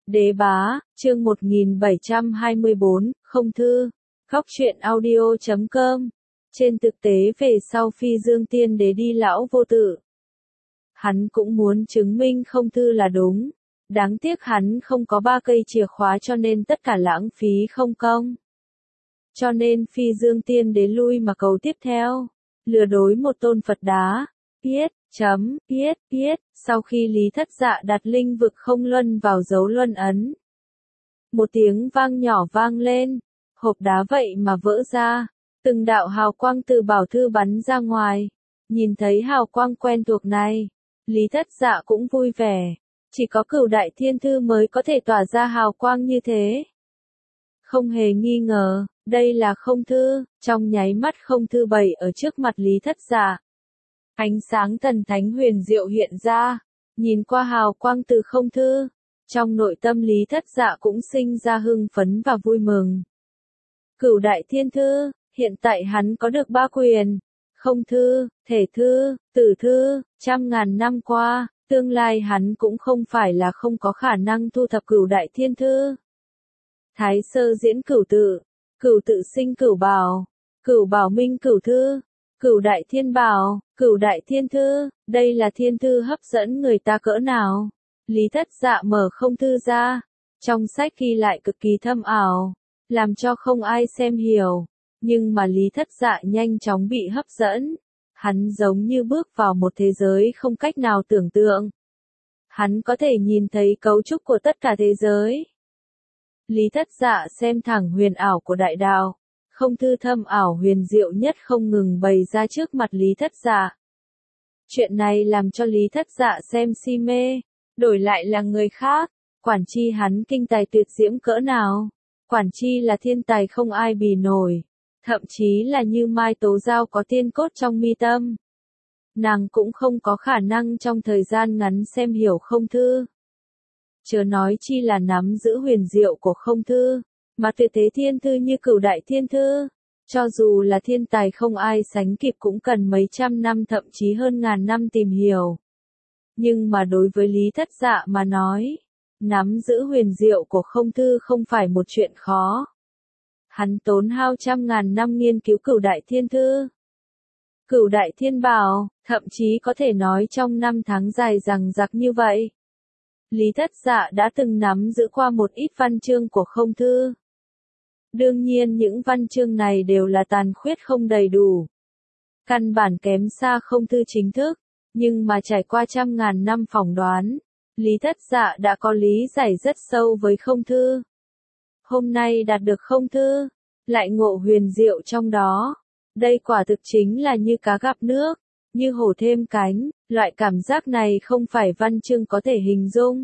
Đế bá, chương 1724, không thư. Góc truyện audio.com. Trên thực tế về sau Phi Dương Tiên Đế đi lão vô tự, hắn cũng muốn chứng minh không thư là đúng. Đáng tiếc hắn không có 3 cây chìa khóa cho nên tất cả lãng phí không công. Cho nên Phi Dương Tiên Đế lui mà cầu tiếp theo, lừa dối một tôn Phật đá. Viết, sau khi Lý Thất Dạ đặt linh vực không luân vào dấu luân ấn. Một tiếng vang nhỏ vang lên, hộp đá vậy mà vỡ ra, từng đạo hào quang từ bảo thư bắn ra ngoài. Nhìn thấy hào quang quen thuộc này, Lý Thất Dạ cũng vui vẻ, chỉ có Cửu Đại Thiên Thư mới có thể tỏa ra hào quang như thế. Không hề nghi ngờ, đây là không thư, trong nháy mắt không thư bày ở trước mặt Lý Thất Dạ. Ánh sáng thần thánh huyền diệu hiện ra, nhìn qua hào quang từ không thư, trong nội tâm Lý Thất Dạ cũng sinh ra hưng phấn và vui mừng. Cửu Đại Thiên Thư, hiện tại hắn có được 3 quyền, không thư, thể thư, tử thư, 100.000 năm qua, tương lai hắn cũng không phải là không có khả năng thu thập Cửu Đại Thiên Thư. Thái sơ diễn cửu tự sinh cửu bảo minh cửu thư, Cửu Đại Thiên Bảo, Cửu Đại Thiên Thư, đây là thiên thư hấp dẫn người ta cỡ nào? Lý Thất Dạ mở không thư ra, trong sách ghi lại cực kỳ thâm ảo, làm cho không ai xem hiểu, nhưng mà Lý Thất Dạ nhanh chóng bị hấp dẫn, hắn giống như bước vào một thế giới không cách nào tưởng tượng. Hắn có thể nhìn thấy cấu trúc của tất cả thế giới. Lý Thất Dạ xem thẳng huyền ảo của đại đạo. Không thư thâm ảo huyền diệu nhất không ngừng bày ra trước mặt Lý Thất Dạ. Chuyện này làm cho Lý Thất Dạ xem si mê, đổi lại là người khác, quản chi hắn kinh tài tuyệt diễm cỡ nào, quản chi là thiên tài không ai bì nổi, thậm chí là như Mai Tố Giao có tiên cốt trong mi tâm. Nàng cũng không có khả năng trong thời gian ngắn xem hiểu không thư. Chớ nói chi là nắm giữ huyền diệu của không thư. Mà tuyệt thế thiên thư như Cửu Đại Thiên Thư, cho dù là thiên tài không ai sánh kịp cũng cần mấy trăm năm thậm chí hơn ngàn năm tìm hiểu. Nhưng mà đối với Lý Thất Dạ mà nói, nắm giữ huyền diệu của không thư không phải một chuyện khó. Hắn tốn hao 100.000 năm nghiên cứu Cửu Đại Thiên Thư, Cửu Đại Thiên Bảo, thậm chí có thể nói trong 5 tháng dài dằng dặc như vậy. Lý Thất Dạ đã từng nắm giữ qua một ít văn chương của không thư. Đương nhiên những văn chương này đều là tàn khuyết không đầy đủ. Căn bản kém xa không thư chính thức, nhưng mà trải qua 100.000 năm phỏng đoán, Lý Thất Dạ đã có lý giải rất sâu với không thư. Hôm nay đạt được không thư, lại ngộ huyền diệu trong đó. Đây quả thực chính là như cá gặp nước, như hổ thêm cánh, loại cảm giác này không phải văn chương có thể hình dung.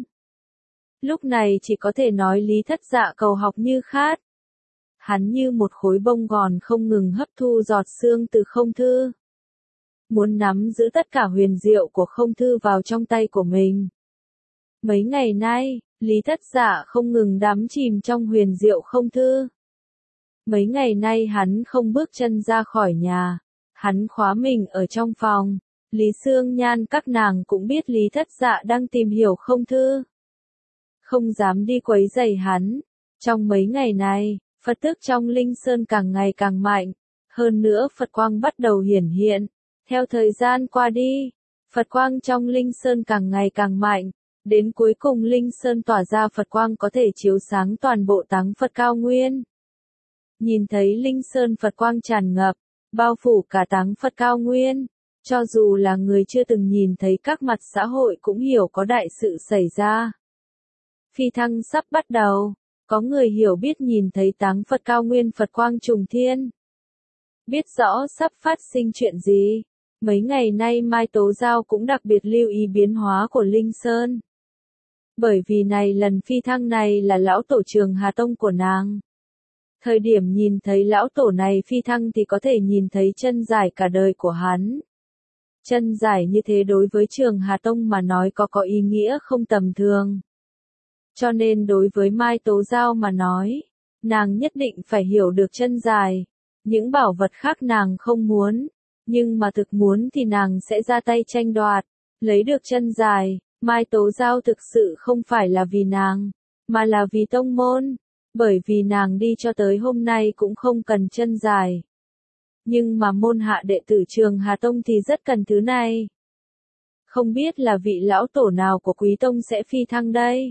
Lúc này chỉ có thể nói Lý Thất Dạ cầu học như khát. Hắn như một khối bông gòn không ngừng hấp thu giọt sương từ không thư. Muốn nắm giữ tất cả huyền diệu của không thư vào trong tay của mình. Mấy ngày nay, Lý Thất Dạ không ngừng đắm chìm trong huyền diệu không thư. Mấy ngày nay hắn không bước chân ra khỏi nhà. Hắn khóa mình ở trong phòng. Lý Sương Nhan các nàng cũng biết Lý Thất Dạ đang tìm hiểu không thư. Không dám đi quấy rầy hắn. Trong mấy ngày này, Phật tức trong Linh Sơn càng ngày càng mạnh, hơn nữa Phật quang bắt đầu hiển hiện. Theo thời gian qua đi, Phật quang trong Linh Sơn càng ngày càng mạnh, đến cuối cùng Linh Sơn tỏa ra Phật quang có thể chiếu sáng toàn bộ táng Phật cao nguyên. Nhìn thấy Linh Sơn Phật quang tràn ngập, bao phủ cả táng Phật cao nguyên, cho dù là người chưa từng nhìn thấy các mặt xã hội cũng hiểu có đại sự xảy ra. Phi thăng sắp bắt đầu. Có người hiểu biết nhìn thấy táng Phật cao nguyên Phật quang trùng thiên. Biết rõ sắp phát sinh chuyện gì. Mấy ngày nay Mai Tố Giao cũng đặc biệt lưu ý biến hóa của Linh Sơn. Bởi vì này lần phi thăng này là lão tổ Trường Hà Tông của nàng. Thời điểm nhìn thấy lão tổ này phi thăng thì có thể nhìn thấy chân dài cả đời của hắn. Chân dài như thế đối với Trường Hà Tông mà nói có ý nghĩa không tầm thường. Cho nên đối với Mai Tố Giao mà nói, nàng nhất định phải hiểu được chân dài. Những bảo vật khác nàng không muốn, nhưng mà thực muốn thì nàng sẽ ra tay tranh đoạt, lấy được chân dài. Mai Tố Giao thực sự không phải là vì nàng, mà là vì tông môn, bởi vì nàng đi cho tới hôm nay cũng không cần chân dài. Nhưng mà môn hạ đệ tử Trường Hà Tông thì rất cần thứ này. Không biết là vị lão tổ nào của Quý Tông sẽ phi thăng đây?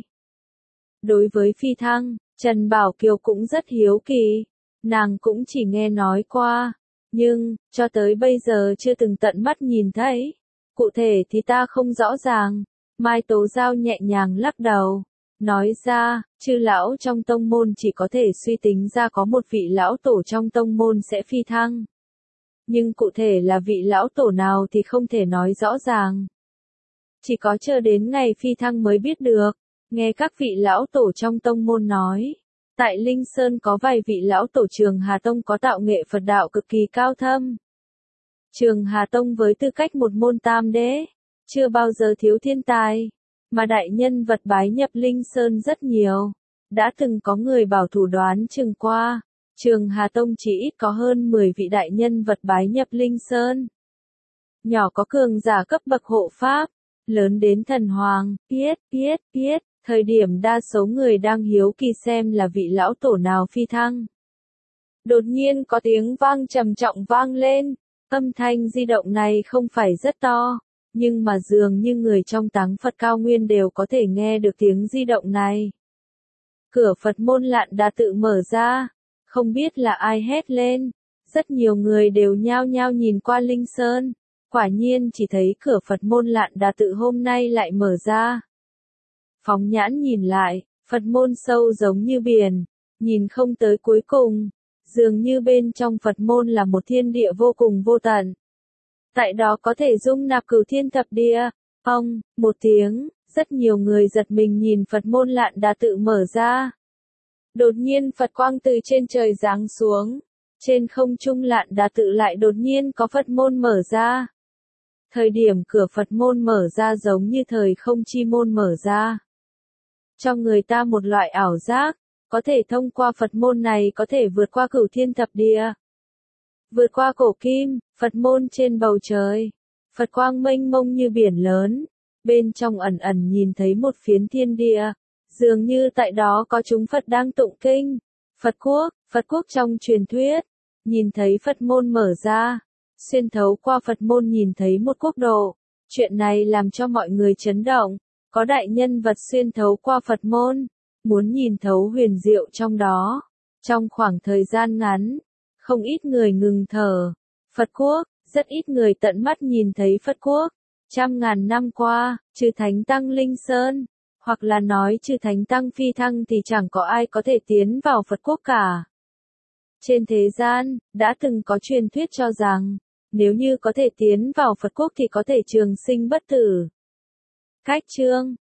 Đối với phi thăng, Trần Bảo Kiều cũng rất hiếu kỳ, nàng cũng chỉ nghe nói qua, nhưng, cho tới bây giờ chưa từng tận mắt nhìn thấy. Cụ thể thì ta không rõ ràng. Mai Tố Giao nhẹ nhàng lắc đầu, nói ra, chư lão trong tông môn chỉ có thể suy tính ra có một vị lão tổ trong tông môn sẽ phi thăng. Nhưng cụ thể là vị lão tổ nào thì không thể nói rõ ràng. Chỉ có chờ đến ngày phi thăng mới biết được. Nghe các vị lão tổ trong tông môn nói, tại Linh Sơn có vài vị lão tổ Trường Hà Tông có tạo nghệ Phật đạo cực kỳ cao thâm. Trường Hà Tông với tư cách một môn tam đế, chưa bao giờ thiếu thiên tài, mà đại nhân vật bái nhập Linh Sơn rất nhiều. Đã từng có người bảo thủ đoán chừng qua, Trường Hà Tông chỉ ít có hơn 10 vị đại nhân vật bái nhập Linh Sơn. Nhỏ có cường giả cấp bậc hộ pháp, lớn đến thần hoàng, biết, thời điểm đa số người đang hiếu kỳ xem là vị lão tổ nào phi thăng. Đột nhiên có tiếng vang trầm trọng vang lên, âm thanh di động này không phải rất to, nhưng mà dường như người trong Táng Phật Cao Nguyên đều có thể nghe được tiếng di động này. Cửa Phật môn Lạn Đà tự mở ra, không biết là ai hét lên, rất nhiều người đều nhao nhao nhìn qua Linh Sơn, quả nhiên chỉ thấy cửa Phật môn Lạn Đà tự hôm nay lại mở ra. Phóng nhãn nhìn lại, Phật môn sâu giống như biển, nhìn không tới cuối cùng, dường như bên trong Phật môn là một thiên địa vô cùng vô tận. Tại đó có thể dung nạp cửu thiên thập địa. Một tiếng, rất nhiều người giật mình nhìn Phật môn Lạn Đà tự mở ra. Đột nhiên Phật quang từ trên trời giáng xuống, trên không trung Lạn Đà tự lại đột nhiên có Phật môn mở ra. Thời điểm cửa Phật môn mở ra giống như thời không chi môn mở ra. Cho người ta một loại ảo giác, có thể thông qua Phật môn này có thể vượt qua cửu thiên thập địa. Vượt qua cổ kim, Phật môn trên bầu trời. Phật quang mênh mông như biển lớn. Bên trong ẩn ẩn nhìn thấy một phiến thiên địa. Dường như tại đó có chúng Phật đang tụng kinh. Phật quốc trong truyền thuyết. Nhìn thấy Phật môn mở ra. Xuyên thấu qua Phật môn nhìn thấy một quốc độ. Chuyện này làm cho mọi người chấn động. Có đại nhân vật xuyên thấu qua Phật môn. Muốn nhìn thấu huyền diệu trong đó. Trong khoảng thời gian ngắn. Không ít người ngừng thở. Phật quốc, rất ít người tận mắt nhìn thấy Phật quốc. Trăm ngàn năm qua, trừ Thánh Tăng Linh Sơn, hoặc là nói trừ Thánh Tăng phi thăng thì chẳng có ai có thể tiến vào Phật quốc cả. Trên thế gian, đã từng có truyền thuyết cho rằng, nếu như có thể tiến vào Phật quốc thì có thể trường sinh bất tử. Cách chương